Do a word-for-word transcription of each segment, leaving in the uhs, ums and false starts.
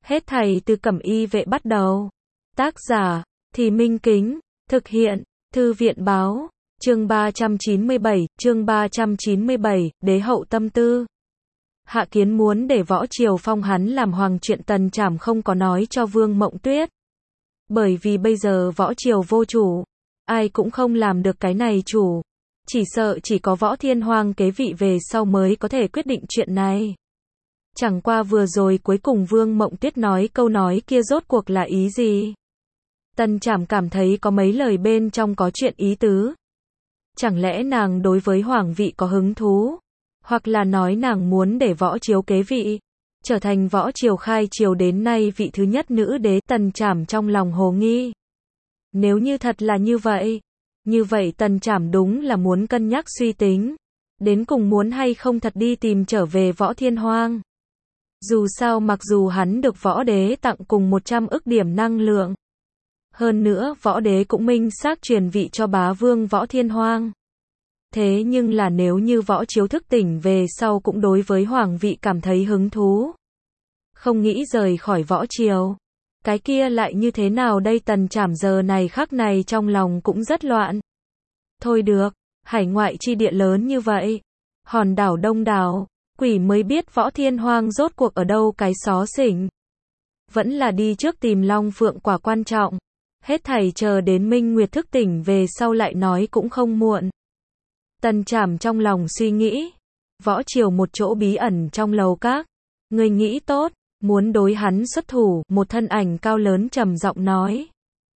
Hết thảy từ Cẩm Y vệ bắt đầu. Tác giả, Thì Minh Kính, thực hiện, Thư viện báo, chương ba trăm chín mươi bảy, chương ba trăm chín mươi bảy, đế hậu tâm tư. Hạ Kiến muốn để Võ Triều phong hắn làm hoàng, chuyện Tần Trảm không có nói cho Vương Mộng Tuyết. Bởi vì bây giờ Võ Triều vô chủ, ai cũng không làm được cái này chủ. Chỉ sợ chỉ có Võ Thiên Hoang kế vị về sau mới có thể quyết định chuyện này. Chẳng qua vừa rồi cuối cùng Vương Mộng Tuyết nói câu nói kia rốt cuộc là ý gì? Tần Trảm cảm thấy có mấy lời bên trong có chuyện ý tứ. Chẳng lẽ nàng đối với hoàng vị có hứng thú? Hoặc là nói nàng muốn để Võ Chiếu kế vị, trở thành Võ Triều khai triều đến nay vị thứ nhất nữ đế? Tần Trảm trong lòng hồ nghi. Nếu như thật là như vậy, như vậy Tần Trảm đúng là muốn cân nhắc suy tính, đến cùng muốn hay không thật đi tìm trở về Võ Thiên Hoang. Dù sao mặc dù hắn được Võ Đế tặng cùng một trăm ức điểm năng lượng, hơn nữa Võ Đế cũng minh xác truyền vị cho bá vương Võ Thiên Hoang. Thế nhưng là nếu như Võ Chiếu thức tỉnh về sau cũng đối với hoàng vị cảm thấy hứng thú, không nghĩ rời khỏi Võ Triều, cái kia lại như thế nào đây? Tần Trảm giờ này khắc này trong lòng cũng rất loạn. Thôi được, hải ngoại chi địa lớn như vậy, hòn đảo đông đảo, quỷ mới biết Võ Thiên Hoang rốt cuộc ở đâu cái xó xỉnh. Vẫn là đi trước tìm Long Phượng quả quan trọng. Hết thảy chờ đến Minh Nguyệt thức tỉnh về sau lại nói cũng không muộn. Tần Trảm trong lòng suy nghĩ. Võ Triều một chỗ bí ẩn trong lầu các. Người nghĩ tốt, muốn đối hắn xuất thủ. Một thân ảnh cao lớn trầm giọng nói.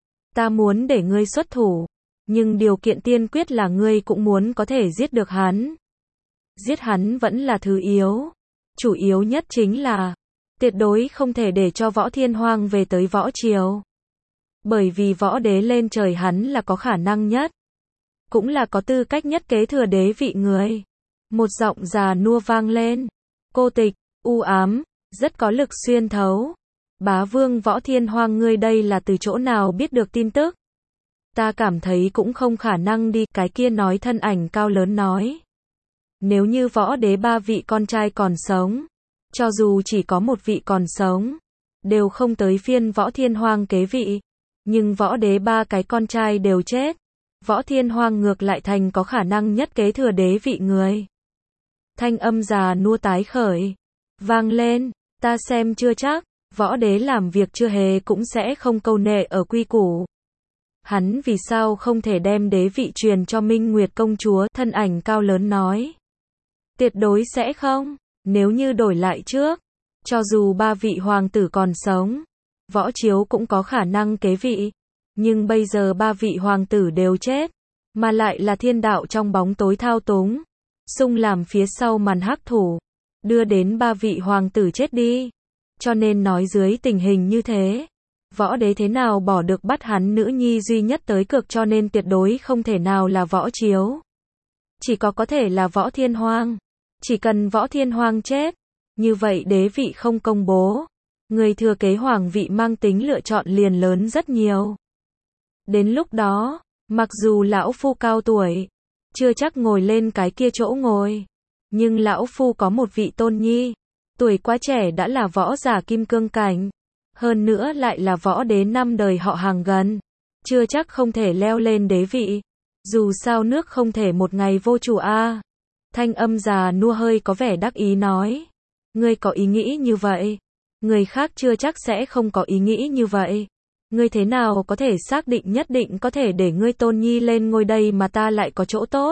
Ta muốn để ngươi xuất thủ, nhưng điều kiện tiên quyết là ngươi cũng muốn có thể giết được hắn. Giết hắn vẫn là thứ yếu. Chủ yếu nhất chính là tuyệt đối không thể để cho Võ Thiên Hoang về tới Võ Triều. Bởi vì Võ Đế lên trời hắn là có khả năng nhất, cũng là có tư cách nhất kế thừa đế vị người. Một giọng già nua vang lên. Cô tịch, u ám, rất có lực xuyên thấu. Bá vương Võ Thiên Hoang, ngươi đây là từ chỗ nào biết được tin tức? Ta cảm thấy cũng không khả năng đi. Cái kia nói thân ảnh cao lớn nói. Nếu như Võ Đế ba vị con trai còn sống, cho dù chỉ có một vị còn sống, đều không tới phiên Võ Thiên Hoang kế vị. Nhưng Võ Đế ba cái con trai đều chết, Võ Thiên Hoang ngược lại thành có khả năng nhất kế thừa đế vị người. Thanh âm già nua tái khởi, vang lên, ta xem chưa chắc, Võ Đế làm việc chưa hề cũng sẽ không câu nệ ở quy củ. Hắn vì sao không thể đem đế vị truyền cho Minh Nguyệt công chúa? Thân ảnh cao lớn nói. Tuyệt đối sẽ không, nếu như đổi lại trước, cho dù ba vị hoàng tử còn sống, Võ Chiếu cũng có khả năng kế vị. Nhưng bây giờ ba vị hoàng tử đều chết, mà lại là thiên đạo trong bóng tối thao túng, xung làm phía sau màn hắc thủ, đưa đến ba vị hoàng tử chết đi. Cho nên nói dưới tình hình như thế, Võ Đế thế nào bỏ được bắt hắn nữ nhi duy nhất tới cược, cho nên tuyệt đối không thể nào là Võ Chiếu. Chỉ có có thể là Võ Thiên Hoang. Chỉ cần Võ Thiên Hoang chết, như vậy đế vị không công bố, người thừa kế hoàng vị mang tính lựa chọn liền lớn rất nhiều. Đến lúc đó, mặc dù lão phu cao tuổi, chưa chắc ngồi lên cái kia chỗ ngồi, nhưng lão phu có một vị tôn nhi, tuổi quá trẻ đã là võ giả kim cương cảnh, hơn nữa lại là Võ Đế năm đời họ hàng gần, chưa chắc không thể leo lên đế vị. Dù sao nước không thể một ngày vô chủ a. À. Thanh âm già nua hơi có vẻ đắc ý nói. Ngươi có ý nghĩ như vậy, người khác chưa chắc sẽ không có ý nghĩ như vậy. Ngươi thế nào có thể xác định nhất định có thể để ngươi tôn nhi lên ngôi đây mà ta lại có chỗ tốt?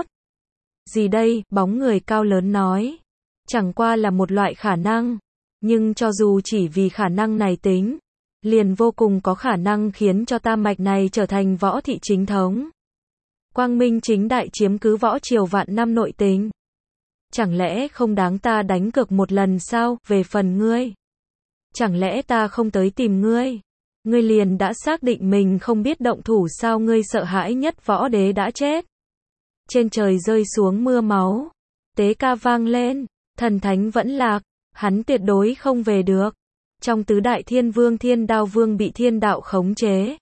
Gì đây? Bóng người cao lớn nói. Chẳng qua là một loại khả năng, nhưng cho dù chỉ vì khả năng này tính, liền vô cùng có khả năng khiến cho tam mạch này trở thành Võ thị chính thống. Quang minh chính đại chiếm cứ Võ Triều vạn năm nội tình. Chẳng lẽ không đáng ta đánh cược một lần sao? Về phần ngươi, chẳng lẽ ta không tới tìm ngươi, ngươi liền đã xác định mình không biết động thủ sao? Ngươi sợ hãi nhất Võ Đế đã chết. Trên trời rơi xuống mưa máu, tế ca vang lên, thần thánh vẫn lạc, hắn tuyệt đối không về được. Trong tứ đại thiên vương, Thiên Đao Vương bị thiên đạo khống chế,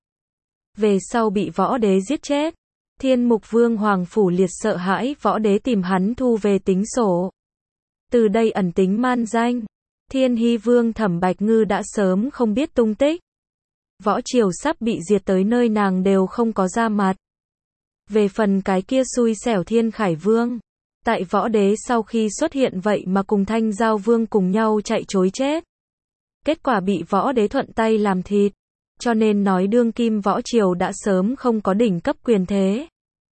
về sau bị Võ Đế giết chết. Thiên Mục Vương Hoàng Phủ Liệt sợ hãi Võ Đế tìm hắn thu về tính sổ. Từ đây ẩn tính man danh, Thiên Hy Vương Thẩm Bạch Ngư đã sớm không biết tung tích. Võ triều sắp bị diệt tới nơi nàng đều không có ra mặt. Về phần cái kia xui xẻo Thiên Khải Vương, tại võ đế sau khi xuất hiện vậy mà cùng Thanh Giao Vương cùng nhau chạy trối chết. Kết quả bị võ đế thuận tay làm thịt, cho nên nói đương kim võ triều đã sớm không có đỉnh cấp quyền thế.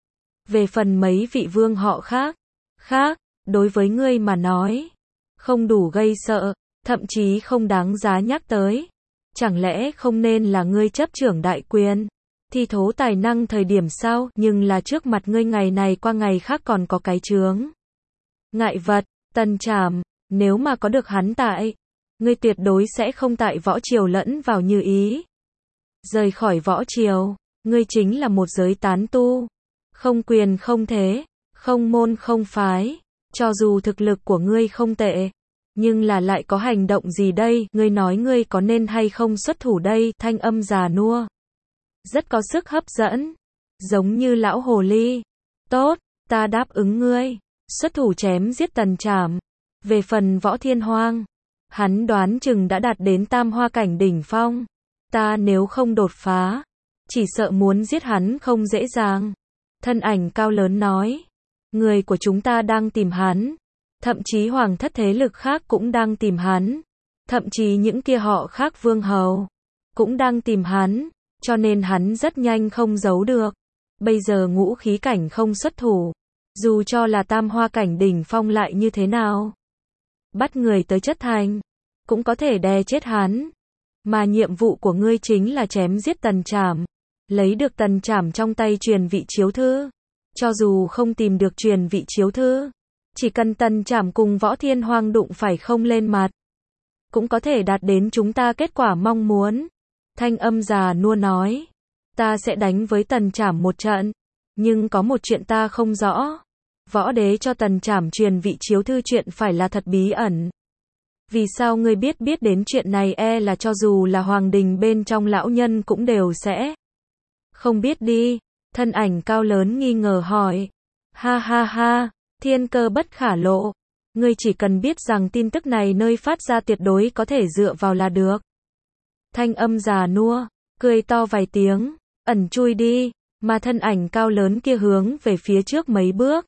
Về phần mấy vị vương họ khác, khác, đối với ngươi mà nói, không đủ gây sợ, thậm chí không đáng giá nhắc tới. Chẳng lẽ không nên là ngươi chấp trưởng đại quyền, thi thố tài năng thời điểm sau, nhưng là trước mặt ngươi ngày này qua ngày khác còn có cái chướng. Ngại vật, Tần Trảm, nếu mà có được hắn tại, ngươi tuyệt đối sẽ không tại võ triều lẫn vào như ý. Rời khỏi võ triều, ngươi chính là một giới tán tu, không quyền không thế, không môn không phái, cho dù thực lực của ngươi không tệ, nhưng là lại có hành động gì đây, ngươi nói ngươi có nên hay không xuất thủ đây, thanh âm già nua. Rất có sức hấp dẫn, giống như lão hồ ly. Tốt, ta đáp ứng ngươi, xuất thủ chém giết Tần Trảm. Về phần Võ Thiên Hoang, hắn đoán chừng đã đạt đến tam hoa cảnh đỉnh phong. Ta nếu không đột phá, chỉ sợ muốn giết hắn không dễ dàng. Thân ảnh cao lớn nói, người của chúng ta đang tìm hắn. Thậm chí hoàng thất thế lực khác cũng đang tìm hắn. Thậm chí những kia họ khác vương hầu cũng đang tìm hắn, cho nên hắn rất nhanh không giấu được. Bây giờ ngũ khí cảnh không xuất thủ, dù cho là tam hoa cảnh đỉnh phong lại như thế nào, bắt người tới chất thành, cũng có thể đè chết hắn. Mà nhiệm vụ của ngươi chính là chém giết Tần Trảm, lấy được Tần Trảm trong tay truyền vị chiếu thư. Cho dù không tìm được truyền vị chiếu thư, chỉ cần Tần Trảm cùng Võ Thiên Hoang đụng phải không lên mặt, cũng có thể đạt đến chúng ta kết quả mong muốn. Thanh âm già nua nói, ta sẽ đánh với Tần Trảm một trận, nhưng có một chuyện ta không rõ. Võ đế cho Tần Trảm truyền vị chiếu thư chuyện phải là thật bí ẩn. Vì sao ngươi biết biết đến chuyện này, e là cho dù là hoàng đình bên trong lão nhân cũng đều sẽ không biết đi. Thân ảnh cao lớn nghi ngờ hỏi. Ha ha ha, thiên cơ bất khả lộ. Ngươi chỉ cần biết rằng tin tức này nơi phát ra tuyệt đối có thể dựa vào là được. Thanh âm già nua, cười to vài tiếng, ẩn chui đi, mà thân ảnh cao lớn kia hướng về phía trước mấy bước.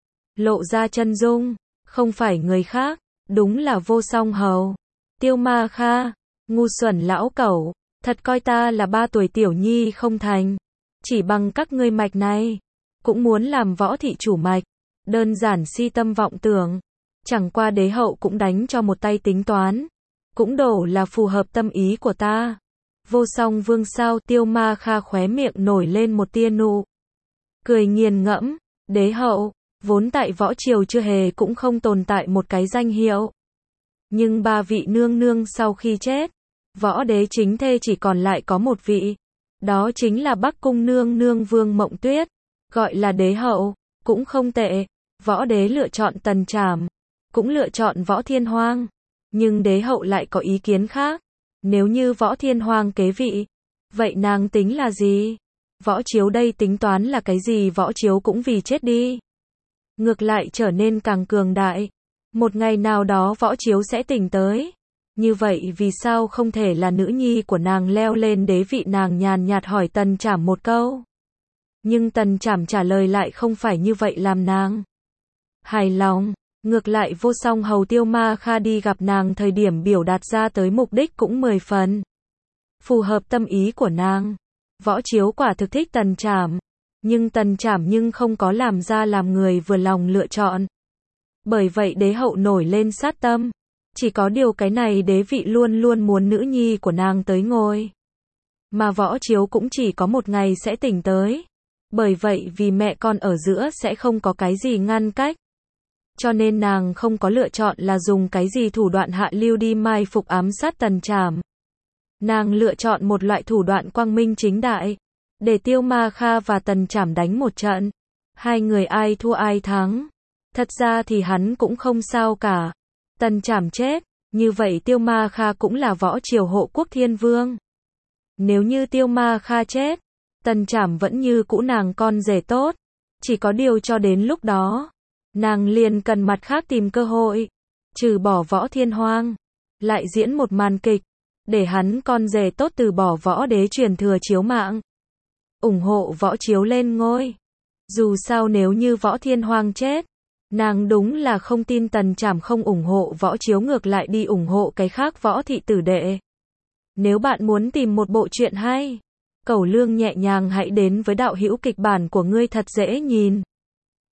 Lộ ra chân dung, không phải người khác, đúng là Vô Song Hầu. Tiêu Ma Kha, ngu xuẩn lão cẩu, thật coi ta là ba tuổi tiểu nhi không thành. Chỉ bằng các ngươi mạch này, cũng muốn làm võ thị chủ mạch, đơn giản si tâm vọng tưởng. Chẳng qua đế hậu cũng đánh cho một tay tính toán, cũng đổ là phù hợp tâm ý của ta. Vô Song Vương sao? Tiêu Ma Kha khóe miệng nổi lên một tia nụ cười nghiền ngẫm. Đế hậu, vốn tại võ triều chưa hề cũng không tồn tại một cái danh hiệu. Nhưng ba vị nương nương sau khi chết, võ đế chính thê chỉ còn lại có một vị. Đó chính là Bắc Cung nương nương Vương Mộng Tuyết, gọi là đế hậu, cũng không tệ. Võ đế lựa chọn Tần Trảm, cũng lựa chọn Võ Thiên Hoang. Nhưng đế hậu lại có ý kiến khác. Nếu như Võ Thiên Hoang kế vị, vậy nàng tính là gì? Võ chiếu đây tính toán là cái gì? Võ chiếu cũng vì chết đi, ngược lại trở nên càng cường đại. Một ngày nào đó võ chiếu sẽ tỉnh tới. Như vậy vì sao không thể là nữ nhi của nàng leo lên đế vị? Nàng nhàn nhạt hỏi Tần Trảm một câu. Nhưng Tần Trảm trả lời lại không phải như vậy làm nàng hài lòng. Ngược lại Vô Song Hầu Tiêu Ma Kha đi gặp nàng thời điểm biểu đạt ra tới mục đích cũng mười phần phù hợp tâm ý của nàng. Võ chiếu quả thực thích Tần Trảm, nhưng Tần Trảm nhưng không có làm ra làm người vừa lòng lựa chọn. Bởi vậy đế hậu nổi lên sát tâm. Chỉ có điều cái này đế vị luôn luôn muốn nữ nhi của nàng tới ngôi. Mà võ chiếu cũng chỉ có một ngày sẽ tỉnh tới. Bởi vậy vì mẹ con ở giữa sẽ không có cái gì ngăn cách. Cho nên nàng không có lựa chọn là dùng cái gì thủ đoạn hạ lưu đi mai phục ám sát Tần Trảm. Nàng lựa chọn một loại thủ đoạn quang minh chính đại, để Tiêu Ma Kha và Tần Trảm đánh một trận. Hai người ai thua ai thắng. Thật ra thì hắn cũng không sao cả. Tần Trảm chết, như vậy Tiêu Ma Kha cũng là võ triều hộ quốc thiên vương. Nếu như Tiêu Ma Kha chết, Tần Trảm vẫn như cũ nàng con rể tốt. Chỉ có điều cho đến lúc đó, nàng liền cần mặt khác tìm cơ hội. Trừ bỏ Võ Thiên Hoang, lại diễn một màn kịch, để hắn con rể tốt từ bỏ võ đế truyền thừa chiếu mạng. Ủng hộ võ chiếu lên ngôi. Dù sao nếu như võ thiên hoang chết, nàng đúng là không tin Tần Trảm không ủng hộ võ chiếu ngược lại đi ủng hộ cái khác võ thị tử đệ. Nếu bạn muốn tìm một bộ truyện hay, Cẩu Lương nhẹ nhàng hãy đến với đạo hữu kịch bản của ngươi thật dễ nhìn.